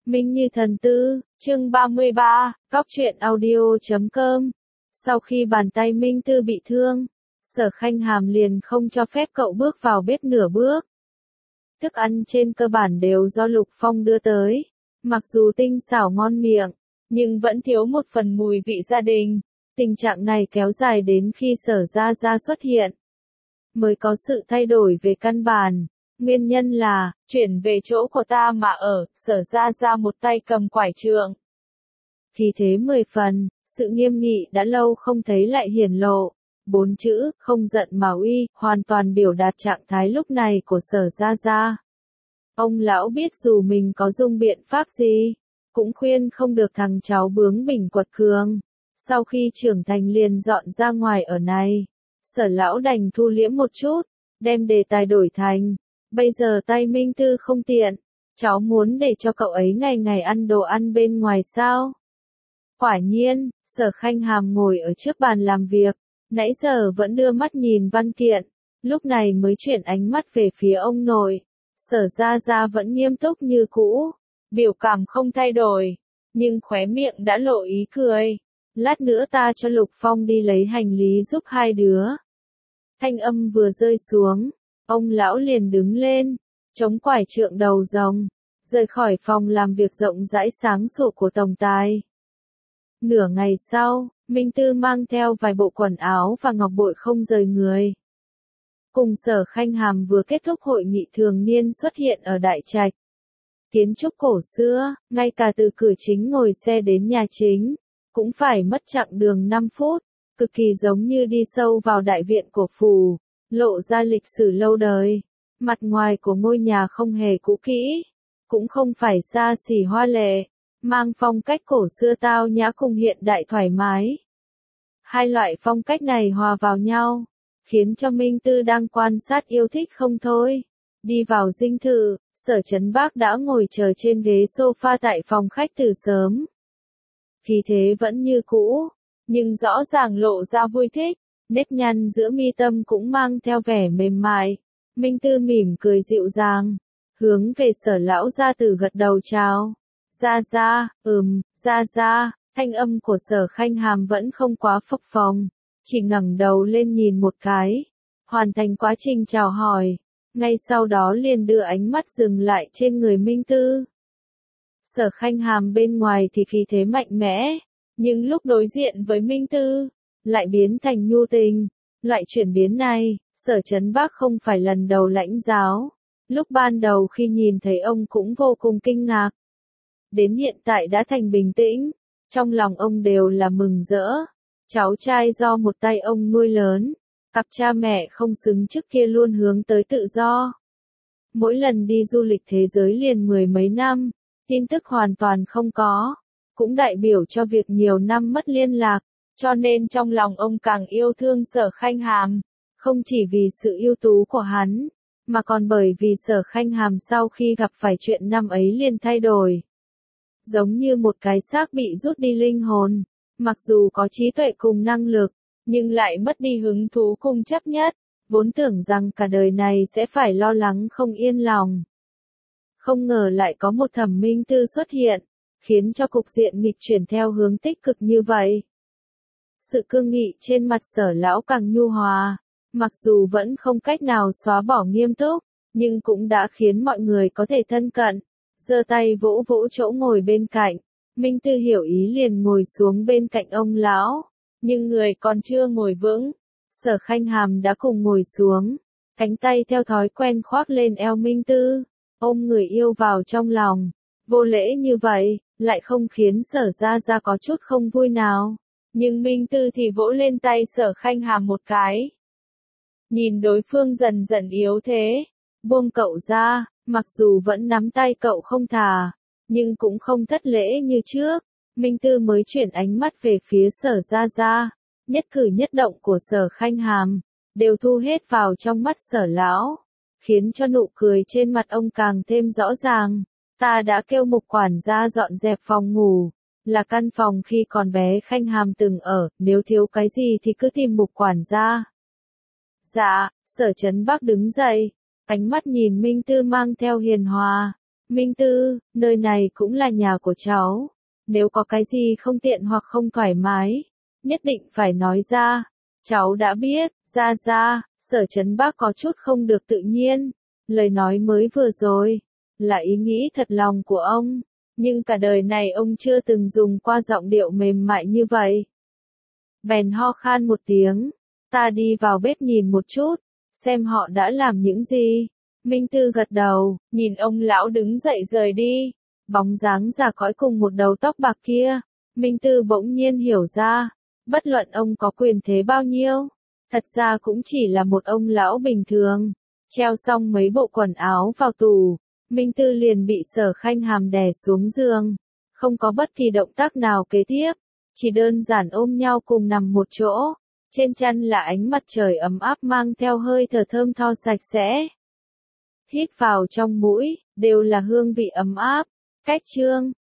Minh Như Thần Tư, chương 33, Cóc truyện audio.com. Sau khi bàn tay Minh Tư bị thương, Sở Khanh Hàm liền không cho phép cậu bước vào bếp nửa bước. Thức ăn trên cơ bản đều do Lục Phong đưa tới, mặc dù tinh xảo ngon miệng, nhưng vẫn thiếu một phần mùi vị gia đình. Tình trạng này kéo dài đến khi Sở Gia Gia xuất hiện, mới có sự thay đổi về căn bản. Nguyên nhân là, chuyển về chỗ của ta mà ở, Sở Gia Gia một tay cầm quải trượng. Khí thế 10 phần, sự nghiêm nghị đã lâu không thấy lại hiển lộ. 4 chữ, không giận mà uy, hoàn toàn biểu đạt trạng thái lúc này của Sở Gia Gia. Ông lão biết dù mình có dùng biện pháp gì, cũng khuyên không được thằng cháu bướng bỉnh quật cường. Sau khi trưởng thành liền dọn ra ngoài ở này, Sở lão đành thu liễm một chút, đem đề tài đổi thành, bây giờ tay Minh Tư không tiện, cháu muốn để cho cậu ấy ngày ngày ăn đồ ăn bên ngoài sao? Quả nhiên, Sở Khanh Hàm ngồi ở trước bàn làm việc, nãy giờ vẫn đưa mắt nhìn văn kiện, lúc này mới chuyển ánh mắt về phía ông nội. Sở Gia Gia vẫn nghiêm túc như cũ, biểu cảm không thay đổi, nhưng khóe miệng đã lộ ý cười. Lát nữa ta cho Lục Phong đi lấy hành lý giúp hai đứa. Thanh âm vừa rơi xuống, ông lão liền đứng lên, chống quải trượng đầu rồng, rời khỏi phòng làm việc rộng rãi sáng sủa của tổng tài. Nửa ngày sau, Minh Tư mang theo vài bộ quần áo và ngọc bội không rời người. Cùng Sở Khanh Hàm vừa kết thúc hội nghị thường niên xuất hiện ở Đại Trạch. Kiến trúc cổ xưa, ngay cả từ cửa chính ngồi xe đến nhà chính, cũng phải mất chặng đường 5 phút, cực kỳ giống như đi sâu vào đại viện của phủ, lộ ra lịch sử lâu đời. Mặt ngoài của ngôi nhà không hề cũ kỹ, cũng không phải xa xỉ hoa lệ, mang phong cách cổ xưa tao nhã cùng hiện đại thoải mái. Hai loại phong cách này hòa vào nhau, khiến cho Minh Tư đang quan sát yêu thích không thôi. Đi vào dinh thự, Sở Chấn Bác đã ngồi chờ trên ghế sofa tại phòng khách từ sớm. Khí thế vẫn như cũ, nhưng rõ ràng lộ ra vui thích, nếp nhăn giữa mi tâm cũng mang theo vẻ mềm mại. Minh Tư mỉm cười dịu dàng, hướng về Sở lão gia tử gật đầu chào. Gia Gia, Gia Gia, thanh âm của Sở Khanh Hàm vẫn không quá phập phồng, chỉ ngẩng đầu lên nhìn một cái, hoàn thành quá trình chào hỏi, ngay sau đó liền đưa ánh mắt dừng lại trên người Minh Tư. Sở Khanh Hàm bên ngoài thì khí thế mạnh mẽ, nhưng lúc đối diện với Minh Tư, lại biến thành nhu tình. Loại chuyển biến này, Sở Chấn Bác không phải lần đầu lãnh giáo. Lúc ban đầu khi nhìn thấy ông cũng vô cùng kinh ngạc. Đến hiện tại đã thành bình tĩnh, trong lòng ông đều là mừng rỡ. Cháu trai do một tay ông nuôi lớn, cặp cha mẹ không xứng trước kia luôn hướng tới tự do. Mỗi lần đi du lịch thế giới liền 10 mấy năm, tin tức hoàn toàn không có, cũng đại biểu cho việc nhiều năm mất liên lạc, cho nên trong lòng ông càng yêu thương Sở Khanh Hàm, không chỉ vì sự ưu tú của hắn, mà còn bởi vì Sở Khanh Hàm sau khi gặp phải chuyện năm ấy liền thay đổi. Giống như một cái xác bị rút đi linh hồn, mặc dù có trí tuệ cùng năng lực, nhưng lại mất đi hứng thú cùng chấp nhất, vốn tưởng rằng cả đời này sẽ phải lo lắng không yên lòng. Không ngờ lại có một Thẩm Minh Tư xuất hiện, khiến cho cục diện nghịch chuyển theo hướng tích cực như vậy. Sự cương nghị trên mặt Sở lão càng nhu hòa, mặc dù vẫn không cách nào xóa bỏ nghiêm túc, nhưng cũng đã khiến mọi người có thể thân cận. Giơ tay vỗ vỗ chỗ ngồi bên cạnh, Minh Tư hiểu ý liền ngồi xuống bên cạnh ông lão, nhưng người còn chưa ngồi vững. Sở Khanh Hàm đã cùng ngồi xuống, cánh tay theo thói quen khoác lên eo Minh Tư, ôm người yêu vào trong lòng. Vô lễ như vậy, lại không khiến Sở Gia Gia có chút không vui nào. Nhưng Minh Tư thì vỗ lên tay Sở Khanh Hàm một cái. Nhìn đối phương dần dần yếu thế, buông cậu ra, mặc dù vẫn nắm tay cậu không thả, nhưng cũng không thất lễ như trước. Minh Tư mới chuyển ánh mắt về phía Sở Gia Gia, nhất cử nhất động của Sở Khanh Hàm, đều thu hết vào trong mắt Sở lão, khiến cho nụ cười trên mặt ông càng thêm rõ ràng. Ta đã kêu Mục quản gia dọn dẹp phòng ngủ, là căn phòng khi còn bé Khanh Hàm từng ở, nếu thiếu cái gì thì cứ tìm Mục quản gia. Dạ, Sở Chấn Bác đứng dậy, ánh mắt nhìn Minh Tư mang theo hiền hòa, Minh Tư, nơi này cũng là nhà của cháu. Nếu có cái gì không tiện hoặc không thoải mái, nhất định phải nói ra. Cháu đã biết, ra, Sở Trấn Bác có chút không được tự nhiên. Lời nói mới vừa rồi, là ý nghĩ thật lòng của ông. Nhưng cả đời này ông chưa từng dùng qua giọng điệu mềm mại như vậy. Bèn ho khan một tiếng. Ta đi vào bếp nhìn một chút, xem họ đã làm những gì. Minh Tư gật đầu, nhìn ông lão đứng dậy rời đi. Bóng dáng già cõi cùng một đầu tóc bạc kia. Minh Tư bỗng nhiên hiểu ra. Bất luận ông có quyền thế bao nhiêu, thật ra cũng chỉ là một ông lão bình thường. Treo xong mấy bộ quần áo vào tủ, Minh Tư liền bị Sở Khanh Hàm đè xuống giường. Không có bất kỳ động tác nào kế tiếp, chỉ đơn giản ôm nhau cùng nằm một chỗ. Trên chăn là ánh mặt trời ấm áp mang theo hơi thở thơm tho sạch sẽ. Hít vào trong mũi, đều là hương vị ấm áp. Cách chương